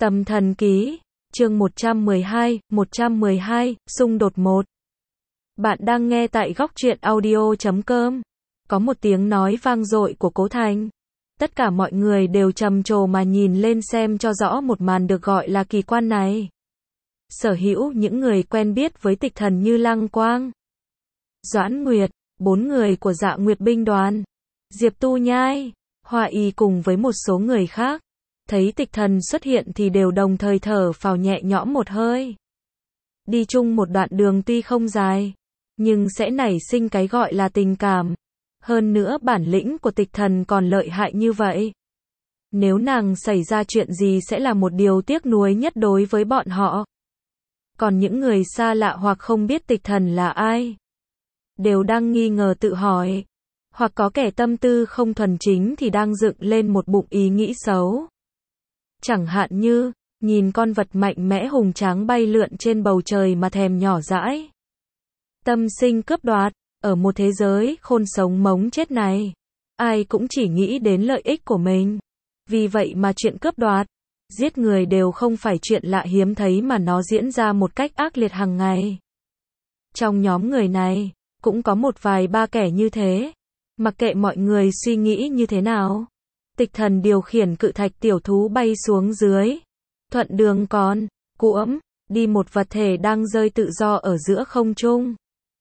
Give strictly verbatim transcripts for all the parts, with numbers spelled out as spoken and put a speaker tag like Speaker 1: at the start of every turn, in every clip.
Speaker 1: Tâm thần ký, chương một trăm mười hai, một trăm mười hai, xung đột một. Bạn đang nghe tại góc truyện audio chấm com. Có một tiếng nói vang dội của Cố Thành. Tất cả mọi người đều trầm trồ mà nhìn lên xem cho rõ một màn được gọi là kỳ quan này. Sở hữu những người quen biết với Tịch Thần như Lăng Quang, Doãn Nguyệt, bốn người của Dạ Nguyệt binh đoàn, Diệp Tu Nhai, Hoa Y cùng với một số người khác, thấy Tịch Thần xuất hiện thì đều đồng thời thở phào nhẹ nhõm một hơi. Đi chung một đoạn đường tuy không dài, nhưng sẽ nảy sinh cái gọi là tình cảm. Hơn nữa bản lĩnh của Tịch Thần còn lợi hại như vậy. Nếu nàng xảy ra chuyện gì sẽ là một điều tiếc nuối nhất đối với bọn họ. Còn những người xa lạ hoặc không biết Tịch Thần là ai, đều đang nghi ngờ tự hỏi. Hoặc có kẻ tâm tư không thuần chính thì đang dựng lên một bụng ý nghĩ xấu. Chẳng hạn như, nhìn con vật mạnh mẽ hùng tráng bay lượn trên bầu trời mà thèm nhỏ dãi. Tâm sinh cướp đoạt, ở một thế giới khôn sống mống chết này, ai cũng chỉ nghĩ đến lợi ích của mình. Vì vậy mà chuyện cướp đoạt, giết người đều không phải chuyện lạ hiếm thấy mà nó diễn ra một cách ác liệt hàng ngày. Trong nhóm người này, cũng có một vài ba kẻ như thế. Mặc kệ mọi người suy nghĩ như thế nào, Tịch Thần điều khiển cự thạch tiểu thú bay xuống dưới. Thuận đường còn, cuỗm, đi một vật thể đang rơi tự do ở giữa không trung.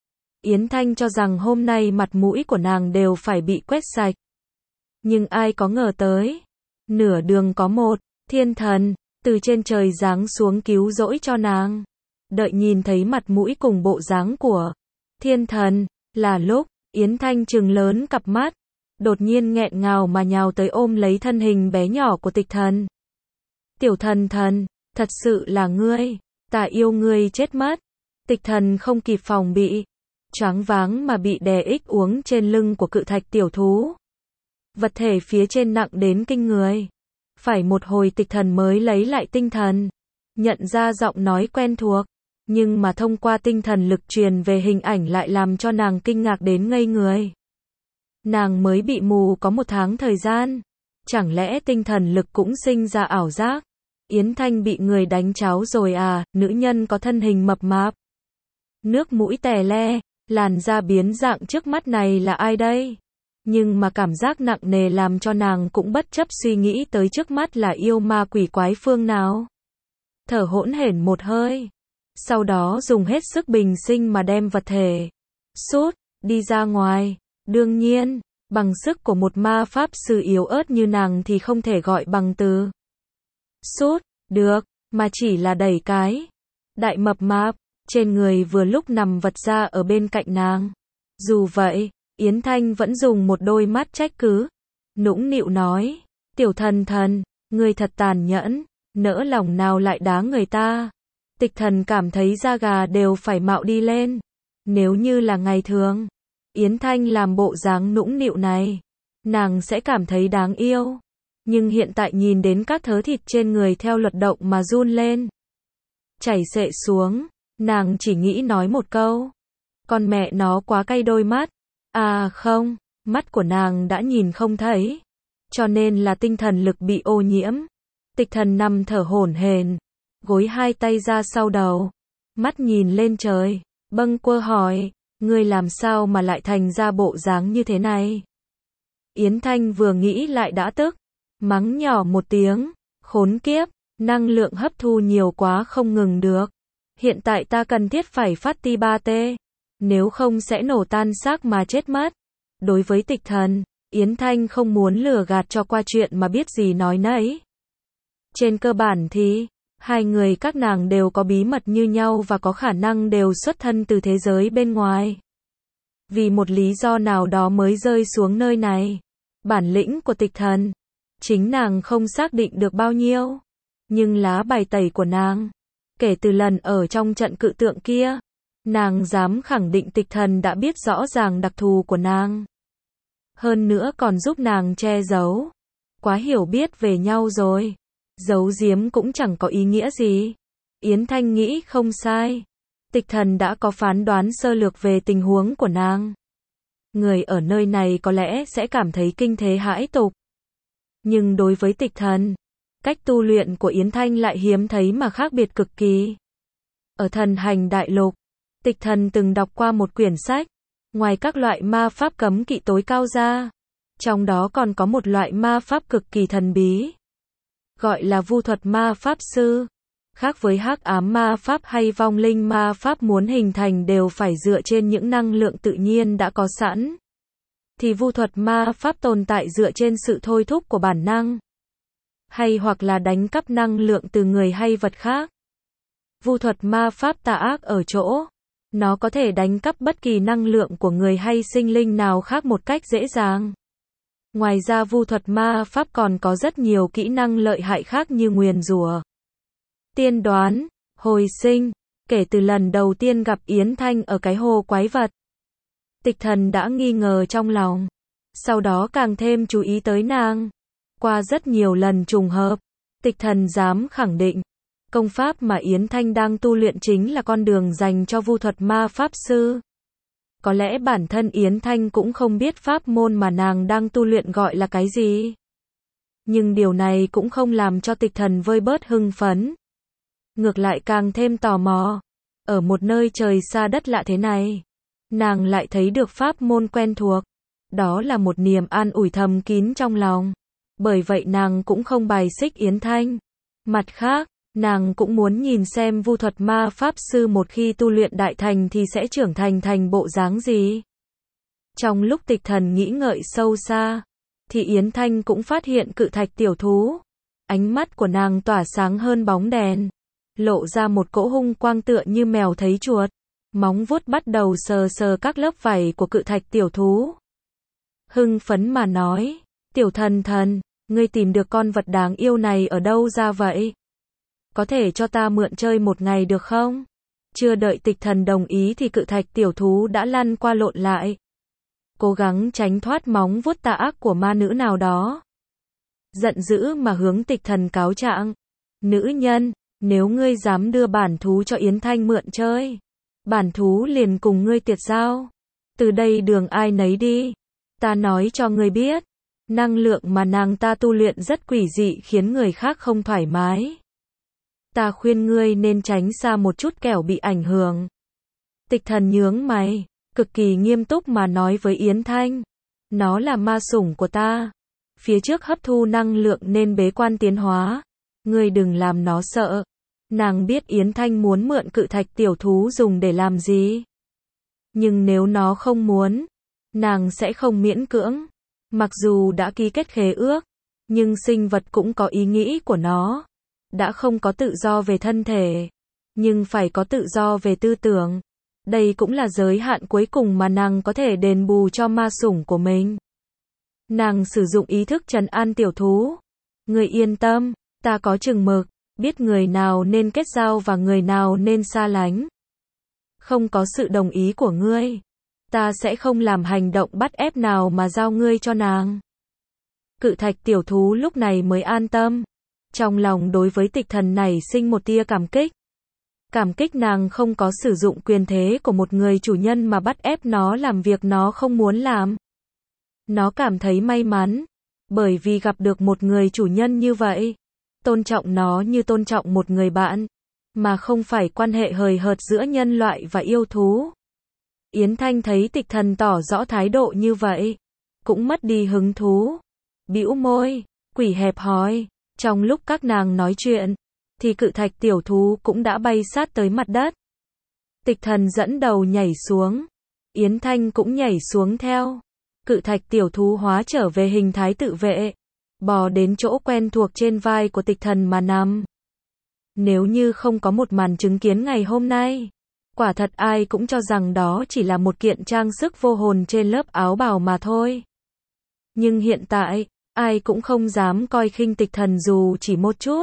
Speaker 1: Yến Thanh cho rằng hôm nay mặt mũi của nàng đều phải bị quét sạch. Nhưng ai có ngờ tới, nửa đường có một thiên thần từ trên trời giáng xuống cứu rỗi cho nàng. Đợi nhìn thấy mặt mũi cùng bộ dáng của thiên thần, là lúc Yến Thanh trừng lớn cặp mắt, đột nhiên nghẹn ngào mà nhào tới ôm lấy thân hình bé nhỏ của Tịch Thần. Tiểu thần thần, thật sự là ngươi, ta yêu ngươi chết mất. Tịch Thần không kịp phòng bị, choáng váng mà bị đè ích uống trên lưng của cự thạch tiểu thú. Vật thể phía trên nặng đến kinh người. Phải một hồi Tịch Thần mới lấy lại tinh thần, nhận ra giọng nói quen thuộc. Nhưng mà thông qua tinh thần lực truyền về hình ảnh lại làm cho nàng kinh ngạc đến ngây người. Nàng mới bị mù có một tháng thời gian. Chẳng lẽ tinh thần lực cũng sinh ra ảo giác? Yến Thanh bị người đánh cháo rồi à? Nữ nhân có thân hình mập mạp, nước mũi tè le, làn da biến dạng trước mắt này là ai đây? Nhưng mà cảm giác nặng nề làm cho nàng cũng bất chấp suy nghĩ tới trước mắt là yêu ma quỷ quái phương nào. Thở hỗn hển một hơi. Sau đó dùng hết sức bình sinh mà đem vật thể sút đi ra ngoài. Đương nhiên, bằng sức của một ma pháp sư yếu ớt như nàng thì không thể gọi bằng từ sút được, mà chỉ là đẩy cái đại mập mạp trên người vừa lúc nằm vật ra ở bên cạnh nàng. Dù vậy, Yến Thanh vẫn dùng một đôi mắt trách cứ, nũng nịu nói, tiểu thần thần, ngươi thật tàn nhẫn, nỡ lòng nào lại đá người ta. Tịch Thần cảm thấy da gà đều phải mạo đi lên. Nếu như là ngày thường, Yến Thanh làm bộ dáng nũng nịu này, nàng sẽ cảm thấy đáng yêu. Nhưng hiện tại nhìn đến các thớ thịt trên người theo luật động mà run lên, chảy xệ xuống, nàng chỉ nghĩ nói một câu, con mẹ nó quá cay đôi mắt. À không, mắt của nàng đã nhìn không thấy, cho nên là tinh thần lực bị ô nhiễm. Tịch Thần nằm thở hổn hển, gối hai tay ra sau đầu, mắt nhìn lên trời, bâng quơ hỏi, ngươi làm sao mà lại thành ra bộ dáng như thế này? Yến Thanh vừa nghĩ lại đã tức, mắng nhỏ một tiếng, khốn kiếp, năng lượng hấp thu nhiều quá không ngừng được. Hiện tại ta cần thiết phải phát ti ba tê, nếu không sẽ nổ tan xác mà chết mất. Đối với Tịch Thần, Yến Thanh không muốn lừa gạt cho qua chuyện mà biết gì nói nấy. Trên cơ bản thì, hai người các nàng đều có bí mật như nhau và có khả năng đều xuất thân từ thế giới bên ngoài. Vì một lý do nào đó mới rơi xuống nơi này. Bản lĩnh của Tịch Thần, chính nàng không xác định được bao nhiêu. Nhưng lá bài tẩy của nàng, kể từ lần ở trong trận cự tượng kia, nàng dám khẳng định Tịch Thần đã biết rõ ràng đặc thù của nàng. Hơn nữa còn giúp nàng che giấu. Quá hiểu biết về nhau rồi. Giấu giếm cũng chẳng có ý nghĩa gì. Yến Thanh nghĩ không sai. Tịch Thần đã có phán đoán sơ lược về tình huống của nàng. Người ở nơi này có lẽ sẽ cảm thấy kinh thế hãi tục. Nhưng đối với Tịch Thần, Cách tu luyện của Yến Thanh lại hiếm thấy mà khác biệt cực kỳ. Ở Thần Hành Đại Lục, Tịch Thần từng đọc qua một quyển sách, ngoài các loại ma pháp cấm kỵ tối cao ra, trong đó còn có một loại ma pháp cực kỳ thần bí, gọi là vu thuật ma pháp sư. Khác với hắc ám ma pháp hay vong linh ma pháp muốn hình thành đều phải dựa trên những năng lượng tự nhiên đã có sẵn, thì vu thuật ma pháp tồn tại dựa trên sự thôi thúc của bản năng, hay hoặc là đánh cắp năng lượng từ người hay vật khác. Vu thuật ma pháp tà ác ở chỗ, nó có thể đánh cắp bất kỳ năng lượng của người hay sinh linh nào khác một cách dễ dàng. Ngoài ra vu thuật ma pháp còn có rất nhiều kỹ năng lợi hại khác như nguyền rủa, tiên đoán, hồi sinh. Kể từ lần đầu tiên gặp Yến Thanh ở cái hồ quái vật, Tịch Thần đã nghi ngờ trong lòng, sau đó càng thêm chú ý tới nàng. Qua rất nhiều lần trùng hợp, Tịch Thần dám khẳng định, công pháp mà Yến Thanh đang tu luyện chính là con đường dành cho vu thuật ma pháp sư. Có lẽ bản thân Yến Thanh cũng không biết pháp môn mà nàng đang tu luyện gọi là cái gì. Nhưng điều này cũng không làm cho Tịch Thần vơi bớt hưng phấn. Ngược lại càng thêm tò mò. Ở một nơi trời xa đất lạ thế này, nàng lại thấy được pháp môn quen thuộc. Đó là một niềm an ủi thầm kín trong lòng. Bởi vậy nàng cũng không bài xích Yến Thanh. Mặt khác, nàng cũng muốn nhìn xem vu thuật ma pháp sư một khi tu luyện đại thành thì sẽ trưởng thành thành bộ dáng gì. Trong lúc Tịch Thần nghĩ ngợi sâu xa, thì Yến Thanh cũng phát hiện cự thạch tiểu thú. Ánh mắt của nàng tỏa sáng hơn bóng đèn, lộ ra một cỗ hung quang tựa như mèo thấy chuột. Móng vuốt bắt đầu sờ sờ các lớp vảy của cự thạch tiểu thú. Hưng phấn mà nói, tiểu thần thần, ngươi tìm được con vật đáng yêu này ở đâu ra vậy? Có thể cho ta mượn chơi một ngày được không? Chưa đợi Tịch Thần đồng ý thì cự thạch tiểu thú đã lăn qua lộn lại, cố gắng tránh thoát móng vuốt tà ác của ma nữ nào đó. Giận dữ mà hướng Tịch Thần cáo trạng. Nữ nhân, nếu ngươi dám đưa bản thú cho Yến Thanh mượn chơi, bản thú liền cùng ngươi tiệt giao. Từ đây đường ai nấy đi. Ta nói cho ngươi biết, năng lượng mà nàng ta tu luyện rất quỷ dị khiến người khác không thoải mái. Ta khuyên ngươi nên tránh xa một chút kẻo bị ảnh hưởng. Tịch Thần nhướng mày, cực kỳ nghiêm túc mà nói với Yến Thanh. Nó là ma sủng của ta. Phía trước hấp thu năng lượng nên bế quan tiến hóa. Ngươi đừng làm nó sợ. Nàng biết Yến Thanh muốn mượn cự thạch tiểu thú dùng để làm gì. Nhưng nếu nó không muốn, nàng sẽ không miễn cưỡng. Mặc dù đã ký kết khế ước, nhưng sinh vật cũng có ý nghĩ của nó. Đã không có tự do về thân thể, nhưng phải có tự do về tư tưởng. Đây cũng là giới hạn cuối cùng mà nàng có thể đền bù cho ma sủng của mình. Nàng sử dụng ý thức trấn an tiểu thú. Ngươi yên tâm, ta có chừng mực, biết người nào nên kết giao và người nào nên xa lánh. Không có sự đồng ý của ngươi, ta sẽ không làm hành động bắt ép nào mà giao ngươi cho nàng. Cự thạch tiểu thú lúc này mới an tâm. Trong lòng đối với Tịch Thần nảy sinh một tia cảm kích. Cảm kích nàng không có sử dụng quyền thế của một người chủ nhân mà bắt ép nó làm việc nó không muốn làm. Nó cảm thấy may mắn, bởi vì gặp được một người chủ nhân như vậy. Tôn trọng nó như tôn trọng một người bạn, mà không phải quan hệ hời hợt giữa nhân loại và yêu thú. Yến Thanh thấy Tịch Thần tỏ rõ thái độ như vậy, cũng mất đi hứng thú. Bĩu môi, quỷ hẹp hòi. Trong lúc các nàng nói chuyện, thì cự thạch tiểu thú cũng đã bay sát tới mặt đất. Tịch Thần dẫn đầu nhảy xuống. Yến Thanh cũng nhảy xuống theo. Cự thạch tiểu thú hóa trở về hình thái tự vệ, bò đến chỗ quen thuộc trên vai của Tịch Thần mà nằm. Nếu như không có một màn chứng kiến ngày hôm nay, quả thật ai cũng cho rằng đó chỉ là một kiện trang sức vô hồn trên lớp áo bào mà thôi. Nhưng hiện tại, ai cũng không dám coi khinh Tịch Thần dù chỉ một chút.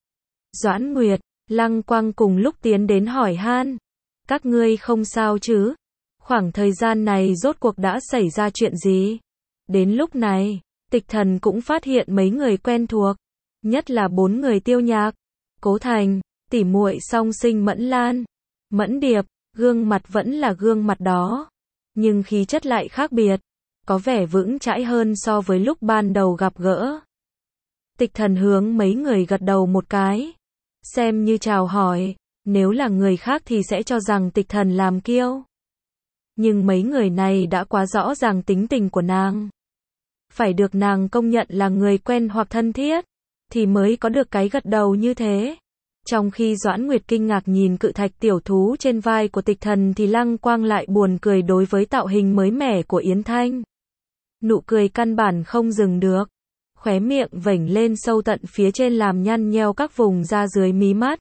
Speaker 1: Doãn Nguyệt, Lăng Quang cùng lúc tiến đến hỏi han. Các ngươi không sao chứ? Khoảng thời gian này rốt cuộc đã xảy ra chuyện gì? Đến lúc này, Tịch Thần cũng phát hiện mấy người quen thuộc. Nhất là bốn người Tiêu Nhạc, Cố Thành, tỉ muội song sinh Mẫn Lan, Mẫn Điệp. Gương mặt vẫn là gương mặt đó, nhưng khí chất lại khác biệt. Có vẻ vững chãi hơn so với lúc ban đầu gặp gỡ. Tịch Thần hướng mấy người gật đầu một cái, xem như chào hỏi, nếu là người khác thì sẽ cho rằng Tịch Thần làm kiêu. Nhưng mấy người này đã quá rõ ràng tính tình của nàng. Phải được nàng công nhận là người quen hoặc thân thiết, thì mới có được cái gật đầu như thế. Trong khi Doãn Nguyệt kinh ngạc nhìn cự thạch tiểu thú trên vai của Tịch Thần thì Lăng Quang lại buồn cười đối với tạo hình mới mẻ của Yến Thanh. Nụ cười căn bản không dừng được, khóe miệng vểnh lên sâu tận phía trên làm nhăn nheo các vùng da dưới mí mắt.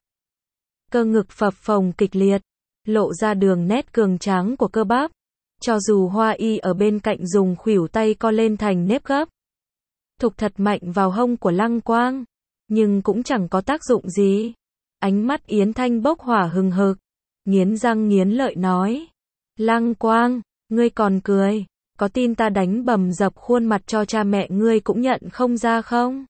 Speaker 1: Cơ ngực phập phồng kịch liệt, lộ ra đường nét cường tráng của cơ bắp. Cho dù Hoa Y ở bên cạnh dùng khuỷu tay co lên thành nếp gấp, thục thật mạnh vào hông của Lăng Quang, nhưng cũng chẳng có tác dụng gì. Ánh mắt Yến Thanh bốc hỏa hừng hực, nghiến răng nghiến lợi nói: Lăng Quang, ngươi còn cười, có tin ta đánh bầm dập khuôn mặt cho cha mẹ ngươi cũng nhận không ra không?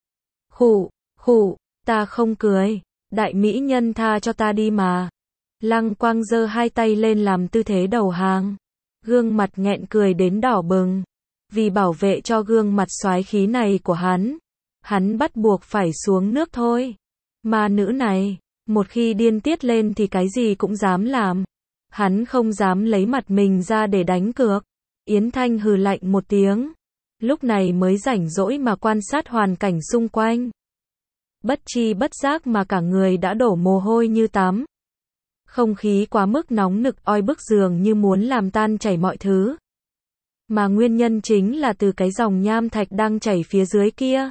Speaker 1: Khụ, khụ, ta không cười, đại mỹ nhân tha cho ta đi mà. Lăng Quang giơ hai tay lên làm tư thế đầu hàng, gương mặt nghẹn cười đến đỏ bừng. Vì bảo vệ cho gương mặt soái khí này của hắn, hắn bắt buộc phải xuống nước thôi. Ma nữ này, một khi điên tiết lên thì cái gì cũng dám làm. Hắn không dám lấy mặt mình ra để đánh cược. Yến Thanh hừ lạnh một tiếng, lúc này mới rảnh rỗi mà quan sát hoàn cảnh xung quanh. Bất chi bất giác mà cả người đã đổ mồ hôi như tắm. Không khí quá mức nóng nực oi bức dường như muốn làm tan chảy mọi thứ. Mà nguyên nhân chính là từ cái dòng nham thạch đang chảy phía dưới kia.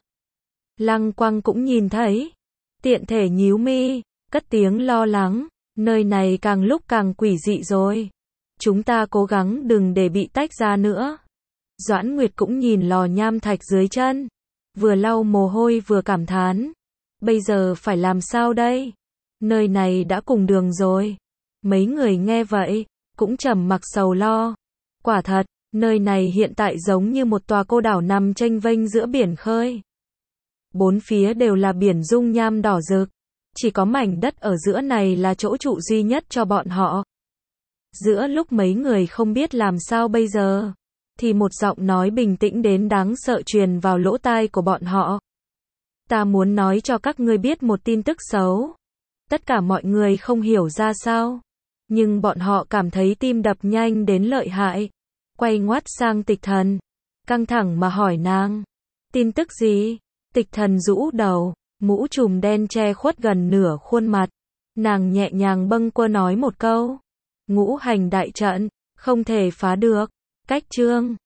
Speaker 1: Lăng Quang cũng nhìn thấy, tiện thể nhíu mi, cất tiếng lo lắng, nơi này càng lúc càng quỷ dị rồi. Chúng ta cố gắng đừng để bị tách ra nữa. Doãn Nguyệt cũng nhìn lò nham thạch dưới chân, vừa lau mồ hôi vừa cảm thán. Bây giờ phải làm sao đây? Nơi này đã cùng đường rồi. Mấy người nghe vậy, cũng trầm mặc sầu lo. Quả thật, nơi này hiện tại giống như một tòa cô đảo nằm chênh vênh giữa biển khơi. Bốn phía đều là biển dung nham đỏ rực. Chỉ có mảnh đất ở giữa này là chỗ trụ duy nhất cho bọn họ. Giữa lúc mấy người không biết làm sao bây giờ, thì một giọng nói bình tĩnh đến đáng sợ truyền vào lỗ tai của bọn họ. Ta muốn nói cho các ngươi biết một tin tức xấu. Tất cả mọi người không hiểu ra sao, nhưng bọn họ cảm thấy tim đập nhanh đến lợi hại. Quay ngoắt sang Tịch Thần, căng thẳng mà hỏi nàng. Tin tức gì? Tịch Thần rũ đầu, mũ trùm đen che khuất gần nửa khuôn mặt. Nàng nhẹ nhàng bâng quơ nói một câu. Ngũ hành đại trận, không thể phá được. Cách chương